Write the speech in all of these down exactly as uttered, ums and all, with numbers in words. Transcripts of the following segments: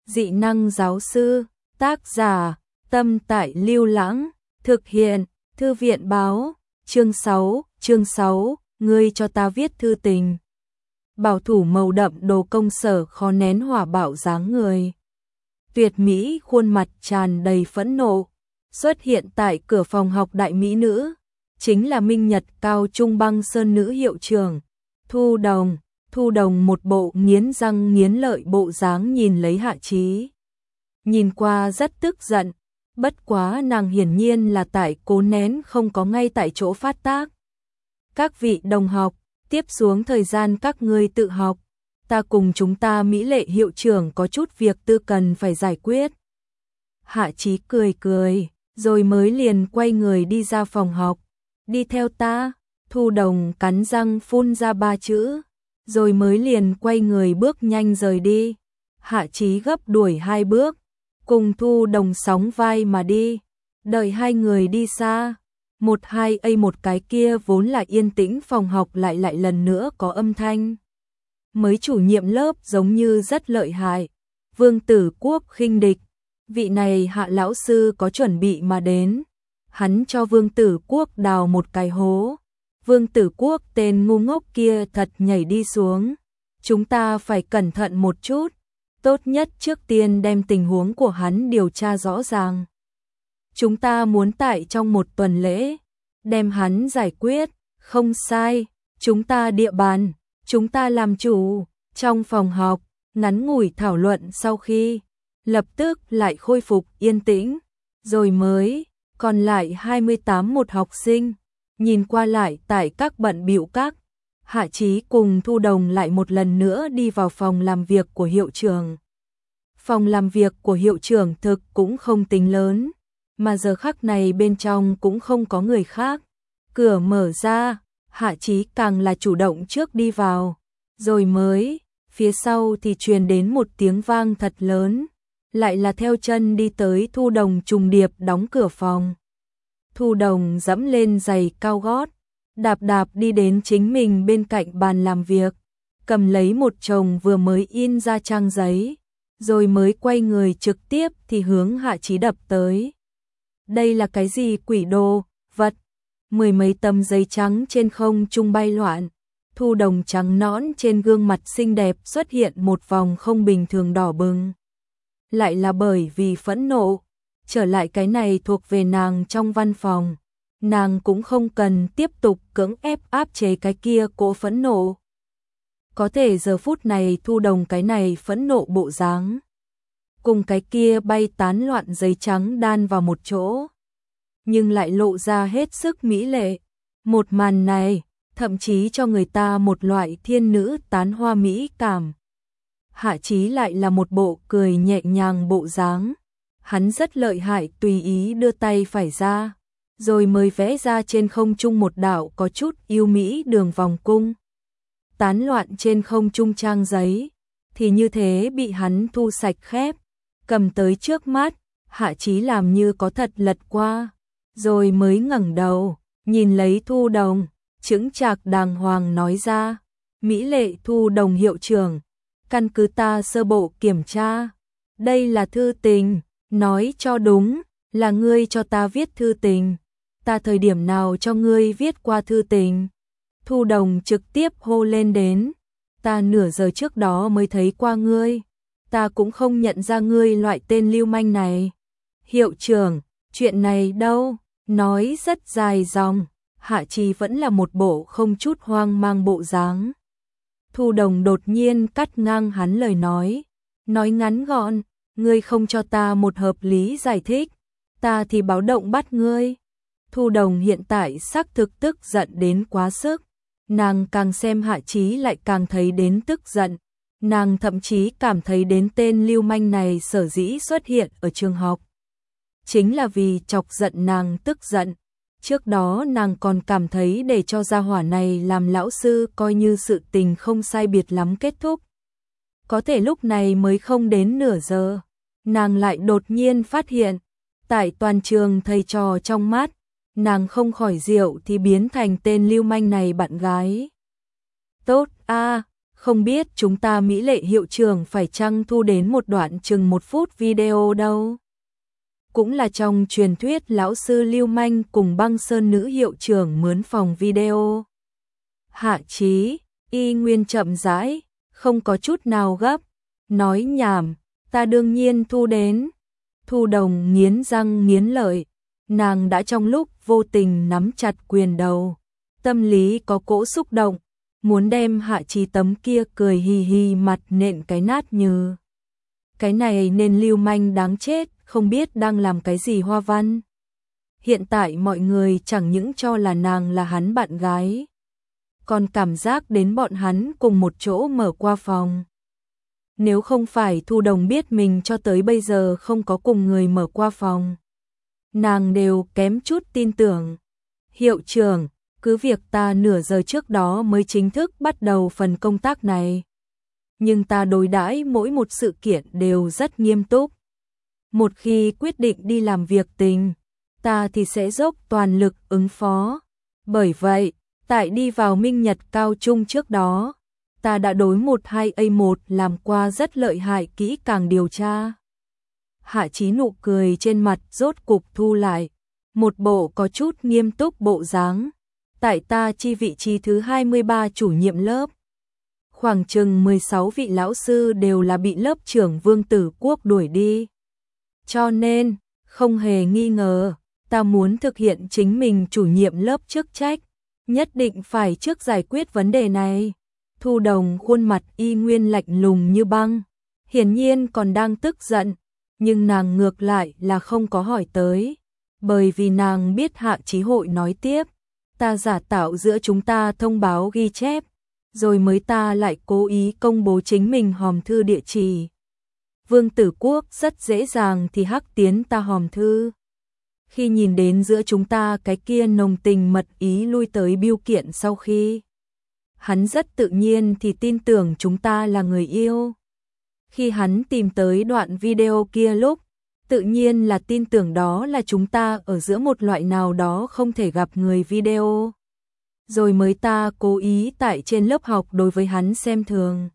Dị năng giáo sư, tác giả, Tâm Tại Lưu Lãng, thực hiện, Thư viện báo, chương sáu, chương sáu, ngươi cho ta viết thư tình. Bảo thủ màu đậm đồ công sở khó nén hỏa bạo dáng người. Tuyệt mỹ khuôn mặt tràn đầy phẫn nộ, xuất hiện tại cửa phòng học đại mỹ nữ, chính là Minh Nhật Cao Trung Băng Sơn nữ hiệu trưởng, Thu Đồng. Thu Đồng một bộ nghiến răng nghiến lợi bộ dáng nhìn lấy Hạ Chí. Nhìn qua rất tức giận, bất quá nàng hiển nhiên là tại cố nén không có ngay tại chỗ phát tác. Các vị đồng học, tiếp xuống thời gian các ngươi tự học, ta cùng chúng ta Mỹ Lệ hiệu trưởng có chút việc tư cần phải giải quyết. Hạ Chí cười cười, rồi mới liền quay người đi ra phòng học, đi theo ta. Thu Đồng cắn răng phun ra ba chữ, rồi mới liền quay người bước nhanh rời đi. Hạ Chí gấp đuổi hai bước, cùng Thu Đồng sóng vai mà đi. Đợi hai người đi xa, một hai a một cái kia vốn là yên tĩnh phòng học lại lại lần nữa có âm thanh. Mới chủ nhiệm lớp giống như rất lợi hại, Vương Tử Quốc khinh địch, vị này Hạ lão sư có chuẩn bị mà đến. Hắn cho Vương Tử Quốc đào một cái hố. Vương Tử Quốc tên ngu ngốc kia thật nhảy đi xuống. Chúng ta phải cẩn thận một chút, tốt nhất trước tiên đem tình huống của hắn điều tra rõ ràng. Chúng ta muốn tại trong một tuần lễ đem hắn giải quyết. Không sai, chúng ta địa bàn, chúng ta làm chủ. Trong phòng học, ngắn ngủi thảo luận sau khi lập tức lại khôi phục yên tĩnh, rồi mới còn lại hai mươi tám một học sinh nhìn qua lại tại các bận bịu các. Hạ Chí cùng Thu Đồng lại một lần nữa đi vào phòng làm việc của hiệu trưởng. Phòng làm việc của hiệu trưởng thực cũng không tính lớn, mà giờ khắc này bên trong cũng không có người khác. Cửa mở ra, Hạ Chí càng là chủ động trước đi vào, rồi mới, phía sau thì truyền đến một tiếng vang thật lớn, lại là theo chân đi tới Thu Đồng trùng điệp đóng cửa phòng. Thu Đồng dẫm lên giày cao gót, đạp đạp đi đến chính mình bên cạnh bàn làm việc, cầm lấy một chồng vừa mới in ra trang giấy, rồi mới quay người trực tiếp thì hướng Hạ Chí đập tới. Đây là cái gì quỷ đồ, vật? Mười mấy tấm giấy trắng trên không trung bay loạn, Thu Đồng trắng nõn trên gương mặt xinh đẹp xuất hiện một vòng không bình thường đỏ bừng. Lại là bởi vì phẫn nộ. Trở lại cái này thuộc về nàng trong văn phòng, nàng cũng không cần tiếp tục cưỡng ép áp chế cái kia cỗ phẫn nộ. Có thể giờ phút này Thu Đồng cái này phẫn nộ bộ dáng, cùng cái kia bay tán loạn giấy trắng đan vào một chỗ, nhưng lại lộ ra hết sức mỹ lệ. Một màn này, thậm chí cho người ta một loại thiên nữ tán hoa mỹ cảm. Hạ Chí lại là một bộ cười nhẹ nhàng bộ dáng. Hắn rất lợi hại, tùy ý đưa tay phải ra, rồi mới vẽ ra trên không trung một đạo có chút yêu mỹ đường vòng cung. Tán loạn trên không trung trang giấy, thì như thế bị hắn thu sạch khép, cầm tới trước mắt. Hạ Chí làm như có thật lật qua, rồi mới ngẩng đầu, nhìn lấy Thu Đồng, chững chạc đàng hoàng nói ra: Mỹ Lệ Thu Đồng hiệu trưởng, căn cứ ta sơ bộ kiểm tra, đây là thư tình. Nói cho đúng, là ngươi cho ta viết thư tình. Ta thời điểm nào cho ngươi viết qua thư tình? Thu Đồng trực tiếp hô lên đến. Ta nửa giờ trước đó mới thấy qua ngươi. Ta cũng không nhận ra ngươi loại tên lưu manh này. Hiệu trưởng, chuyện này đâu? Nói rất dài dòng. Hạ Chí vẫn là một bộ không chút hoang mang bộ dáng. Thu Đồng đột nhiên cắt ngang hắn lời nói. Nói ngắn gọn. Ngươi không cho ta một hợp lý giải thích, ta thì báo động bắt ngươi. Thu Đồng hiện tại xác thực tức giận đến quá sức, nàng càng xem Hạ Chí lại càng thấy đến tức giận, nàng thậm chí cảm thấy đến tên lưu manh này sở dĩ xuất hiện ở trường học, chính là vì chọc giận nàng tức giận. Trước đó nàng còn cảm thấy để cho gia hỏa này làm lão sư coi như sự tình không sai biệt lắm kết thúc. Có thể lúc này mới không đến nửa giờ, nàng lại đột nhiên phát hiện, tại toàn trường thầy trò trong mắt, nàng không khỏi rượu thì biến thành tên lưu manh này bạn gái. Tốt a, à, không biết chúng ta mỹ lệ hiệu trưởng phải chăng thu đến một đoạn chừng một phút video đâu. Cũng là trong truyền thuyết lão sư lưu manh cùng Băng Sơn nữ hiệu trưởng mướn phòng video. Hạ Chí, y nguyên chậm rãi, không có chút nào gấp, nói nhảm, ta đương nhiên thu đến. Thu Đồng nghiến răng nghiến lợi, nàng đã trong lúc vô tình nắm chặt quyền đầu, tâm lý có cỗ xúc động, muốn đem Hạ Chí tấm kia cười hì hì mặt nện cái nát như. Cái này nên lưu manh đáng chết, không biết đang làm cái gì hoa văn. Hiện tại mọi người chẳng những cho là nàng là hắn bạn gái, còn cảm giác đến bọn hắn cùng một chỗ mở qua phòng. Nếu không phải Thu Đồng biết mình cho tới bây giờ không có cùng người mở qua phòng, nàng đều kém chút tin tưởng. Hiệu trưởng, cứ việc ta nửa giờ trước đó mới chính thức bắt đầu phần công tác này, nhưng ta đối đãi mỗi một sự kiện đều rất nghiêm túc. Một khi quyết định đi làm việc tình, ta thì sẽ dốc toàn lực ứng phó. Bởi vậy, tại đi vào Minh Nhật cao trung trước đó, ta đã đối một hai A một làm qua rất lợi hại kỹ càng điều tra. Hạ Chí nụ cười trên mặt rốt cục thu lại, một bộ có chút nghiêm túc bộ dáng. Tại ta chi vị trí thứ hai mươi ba chủ nhiệm lớp, khoảng chừng mười sáu vị lão sư đều là bị lớp trưởng Vương Tử Quốc đuổi đi. Cho nên, không hề nghi ngờ, ta muốn thực hiện chính mình chủ nhiệm lớp chức trách, nhất định phải trước giải quyết vấn đề này. Thu Đồng khuôn mặt y nguyên lạnh lùng như băng, hiển nhiên còn đang tức giận, nhưng nàng ngược lại là không có hỏi tới, bởi vì nàng biết Hạ Chí hội nói tiếp, ta giả tạo giữa chúng ta thông báo ghi chép, rồi mới ta lại cố ý công bố chính mình hòm thư địa chỉ. Vương Tử Quốc rất dễ dàng thì hắc tiến ta hòm thư. Khi nhìn đến giữa chúng ta cái kia nồng tình mật ý lui tới biêu kiện sau khi, hắn rất tự nhiên thì tin tưởng chúng ta là người yêu. Khi hắn tìm tới đoạn video kia lúc, tự nhiên là tin tưởng đó là chúng ta ở giữa một loại nào đó không thể gặp người video. Rồi mới ta cố ý tại trên lớp học đối với hắn xem thường.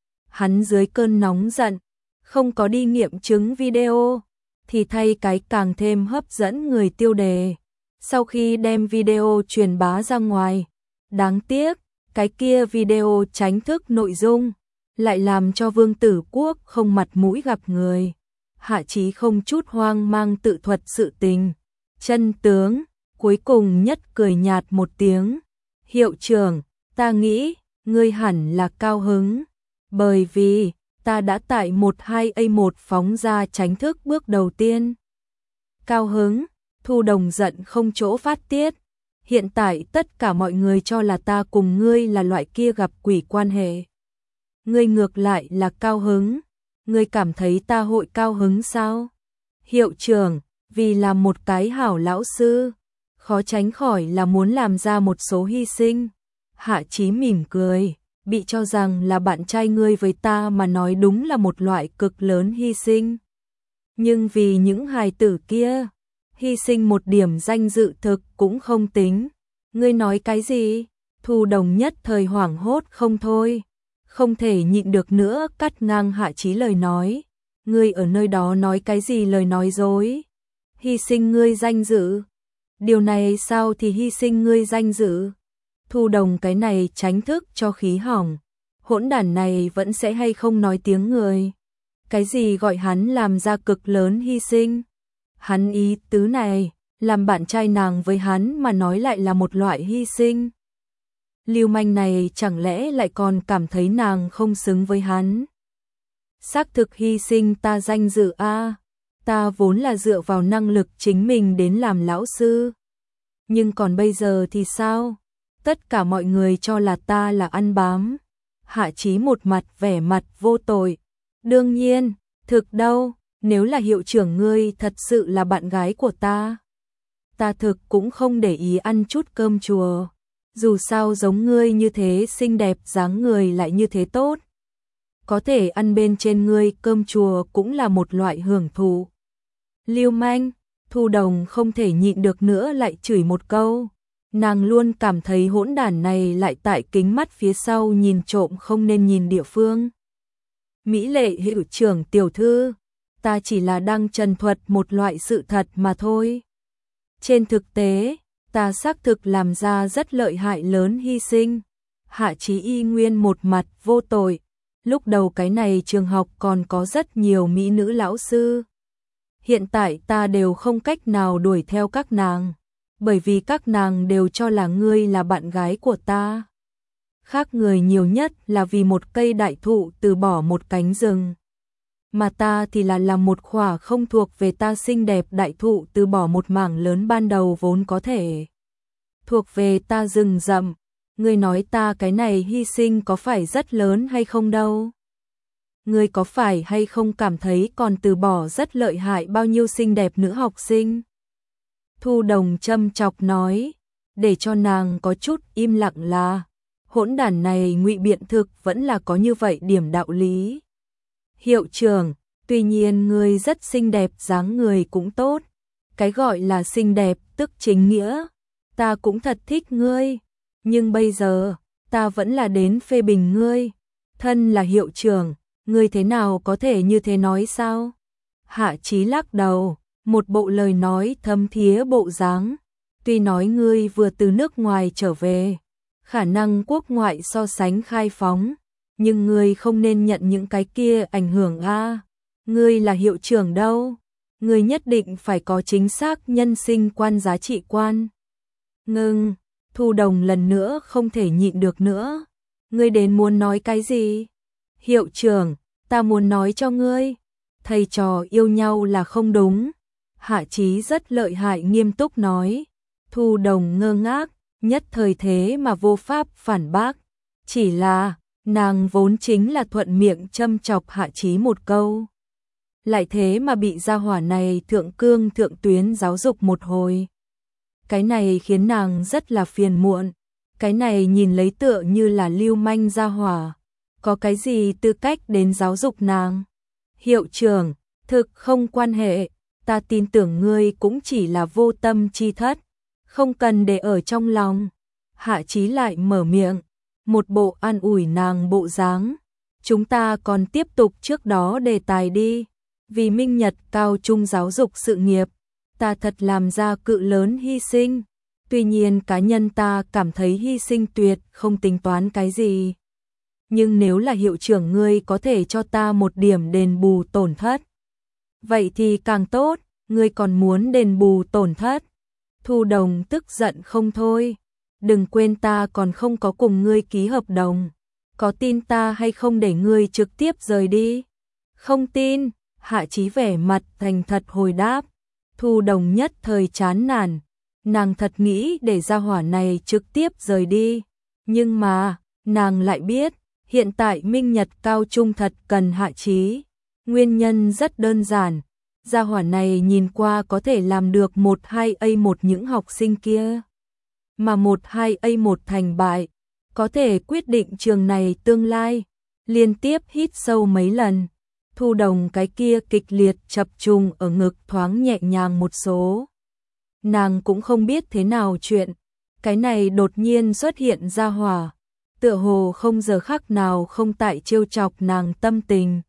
Hắn dưới cơn nóng giận, không có đi nghiệm chứng video, thì thay cái càng thêm hấp dẫn người tiêu đề. Sau khi đem video truyền bá ra ngoài, đáng tiếc, cái kia video tránh thức nội dung, lại làm cho Vương Tử Quốc không mặt mũi gặp người. Hạ Chí không chút hoang mang tự thuật sự tình. Chân tướng, cuối cùng nhất cười nhạt một tiếng. Hiệu trưởng, ta nghĩ, ngươi hẳn là cao hứng, bởi vì ta đã tại một hai A một phóng ra tránh thức bước đầu tiên. Cao hứng, Thu Đồng giận không chỗ phát tiết. Hiện tại tất cả mọi người cho là ta cùng ngươi là loại kia gặp quỷ quan hệ. Ngươi ngược lại là cao hứng, ngươi cảm thấy ta hội cao hứng sao? Hiệu trưởng, vì làm một cái hảo lão sư, khó tránh khỏi là muốn làm ra một số hy sinh. Hạ Chí mỉm cười, bị cho rằng là bạn trai ngươi với ta mà nói đúng là một loại cực lớn hy sinh. Nhưng vì những hài tử kia, hy sinh một điểm danh dự thực cũng không tính. Ngươi nói cái gì? Thu Đồng nhất thời hoảng hốt không thôi, không thể nhịn được nữa cắt ngang Hạ Chí lời nói. Ngươi ở nơi đó nói cái gì lời nói dối? Hy sinh ngươi danh dự? Điều này sao thì hy sinh ngươi danh dự? Thu Đồng cái này tránh thức cho khí hỏng. Hỗn đản này vẫn sẽ hay không nói tiếng người. Cái gì gọi hắn làm ra cực lớn hy sinh? Hắn ý tứ này, làm bạn trai nàng với hắn mà nói lại là một loại hy sinh. Lưu manh này chẳng lẽ lại còn cảm thấy nàng không xứng với hắn? Xác thực hy sinh ta danh dự a, ta vốn là dựa vào năng lực chính mình đến làm lão sư. Nhưng còn bây giờ thì sao? Tất cả mọi người cho là ta là ăn bám. Hạ Chí một mặt vẻ mặt vô tội. Đương nhiên, thực đâu, nếu là hiệu trưởng ngươi thật sự là bạn gái của ta, ta thực cũng không để ý ăn chút cơm chùa. Dù sao giống ngươi như thế xinh đẹp dáng người lại như thế tốt, có thể ăn bên trên ngươi cơm chùa cũng là một loại hưởng thụ. Lưu manh, Thu Đồng không thể nhịn được nữa lại chửi một câu. Nàng luôn cảm thấy hỗn đản này lại tại kính mắt phía sau nhìn trộm không nên nhìn địa phương. Mỹ lệ hiệu trưởng tiểu thư, ta chỉ là đang trần thuật một loại sự thật mà thôi. Trên thực tế, ta xác thực làm ra rất lợi hại lớn hy sinh. Hạ Chí y nguyên một mặt vô tội. Lúc đầu cái này trường học còn có rất nhiều mỹ nữ lão sư. Hiện tại ta đều không cách nào đuổi theo các nàng, bởi vì các nàng đều cho là ngươi là bạn gái của ta. Khác người nhiều nhất là vì một cây đại thụ từ bỏ một cánh rừng. Mà ta thì là làm một khỏa không thuộc về ta xinh đẹp đại thụ từ bỏ một mảng lớn ban đầu vốn có thể thuộc về ta rừng rậm. Ngươi nói ta cái này hy sinh có phải rất lớn hay không đâu? Ngươi có phải hay không cảm thấy còn từ bỏ rất lợi hại bao nhiêu xinh đẹp nữ học sinh? Thu Đồng châm chọc nói, để cho nàng có chút im lặng là, hỗn đản này ngụy biện thực vẫn là có như vậy điểm đạo lý. Hiệu trưởng, tuy nhiên ngươi rất xinh đẹp, dáng người cũng tốt. Cái gọi là xinh đẹp tức chính nghĩa, ta cũng thật thích ngươi. Nhưng bây giờ, ta vẫn là đến phê bình ngươi. Thân là hiệu trưởng, ngươi thế nào có thể như thế nói sao? Hạ Chí lắc đầu, một bộ lời nói thâm thía bộ dáng. Tuy nói ngươi vừa từ nước ngoài trở về, khả năng quốc ngoại so sánh khai phóng, nhưng ngươi không nên nhận những cái kia ảnh hưởng a. Ngươi là hiệu trưởng đâu, ngươi nhất định phải có chính xác nhân sinh quan giá trị quan. Ngưng, Thu Đồng lần nữa không thể nhịn được nữa. Ngươi đến muốn nói cái gì? Hiệu trưởng, ta muốn nói cho ngươi, thầy trò yêu nhau là không đúng. Hạ Chí rất lợi hại nghiêm túc nói. Thu Đồng ngơ ngác, nhất thời thế mà vô pháp phản bác. Chỉ là, nàng vốn chính là thuận miệng châm chọc Hạ Chí một câu. Lại thế mà bị gia hỏa này thượng cương thượng tuyến giáo dục một hồi. Cái này khiến nàng rất là phiền muộn. Cái này nhìn lấy tựa như là lưu manh gia hỏa. Có cái gì tư cách đến giáo dục nàng? Hiệu trưởng, thực không quan hệ. Ta tin tưởng ngươi cũng chỉ là vô tâm chi thất. Không cần để ở trong lòng. Hạ Chí lại mở miệng. Một bộ an ủi nàng bộ dáng. Chúng ta còn tiếp tục trước đó đề tài đi. Vì Minh Nhật cao trung giáo dục sự nghiệp, ta thật làm ra cự lớn hy sinh. Tuy nhiên cá nhân ta cảm thấy hy sinh tuyệt không tính toán cái gì. Nhưng nếu là hiệu trưởng ngươi có thể cho ta một điểm đền bù tổn thất, vậy thì càng tốt. Ngươi còn muốn đền bù tổn thất? Thu Đồng tức giận không thôi. Đừng quên ta còn không có cùng ngươi ký hợp đồng. Có tin ta hay không để ngươi trực tiếp rời đi? Không tin. Hạ Chí vẻ mặt thành thật hồi đáp. Thu Đồng nhất thời chán nản. Nàng thật nghĩ để gia hỏa này trực tiếp rời đi. Nhưng mà, nàng lại biết, hiện tại Minh Nhật cao trung thật cần Hạ Chí. Nguyên nhân rất đơn giản. Gia hỏa này nhìn qua có thể làm được một hai A một những học sinh kia. Mà một hai A một thành bại, có thể quyết định trường này tương lai. Liên tiếp hít sâu mấy lần. Thu Đồng cái kia kịch liệt chập trùng ở ngực thoáng nhẹ nhàng một số. Nàng cũng không biết thế nào chuyện. Cái này đột nhiên xuất hiện ra hỏa. Tựa hồ không giờ khắc nào không tại trêu chọc nàng tâm tình.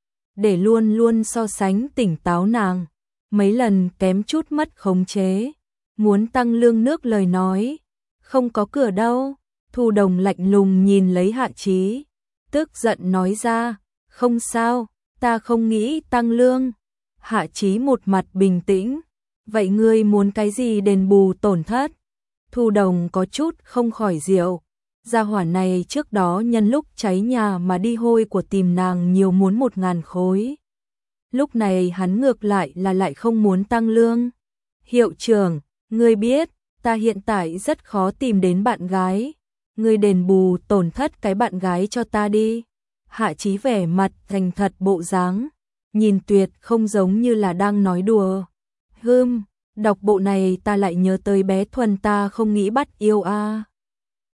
Để luôn luôn so sánh tỉnh táo nàng. Mấy lần kém chút mất khống chế. Muốn tăng lương nước lời nói. Không có cửa đâu. Thu Đồng lạnh lùng nhìn lấy Hạ Chí. Tức giận nói ra. Không sao. Ta không nghĩ tăng lương. Hạ Chí một mặt bình tĩnh. Vậy ngươi muốn cái gì đền bù tổn thất? Thu Đồng có chút không khỏi diệu. Gia hỏa này trước đó nhân lúc cháy nhà mà đi hôi của tìm nàng nhiều muốn một ngàn khối. Lúc này hắn ngược lại là lại không muốn tăng lương. Hiệu trưởng, ngươi biết, ta hiện tại rất khó tìm đến bạn gái. Ngươi đền bù tổn thất cái bạn gái cho ta đi. Hạ Chí vẻ mặt thành thật bộ dáng, nhìn tuyệt không giống như là đang nói đùa. Hừm, đọc bộ này ta lại nhớ tới bé Thuần ta không nghĩ bắt yêu a.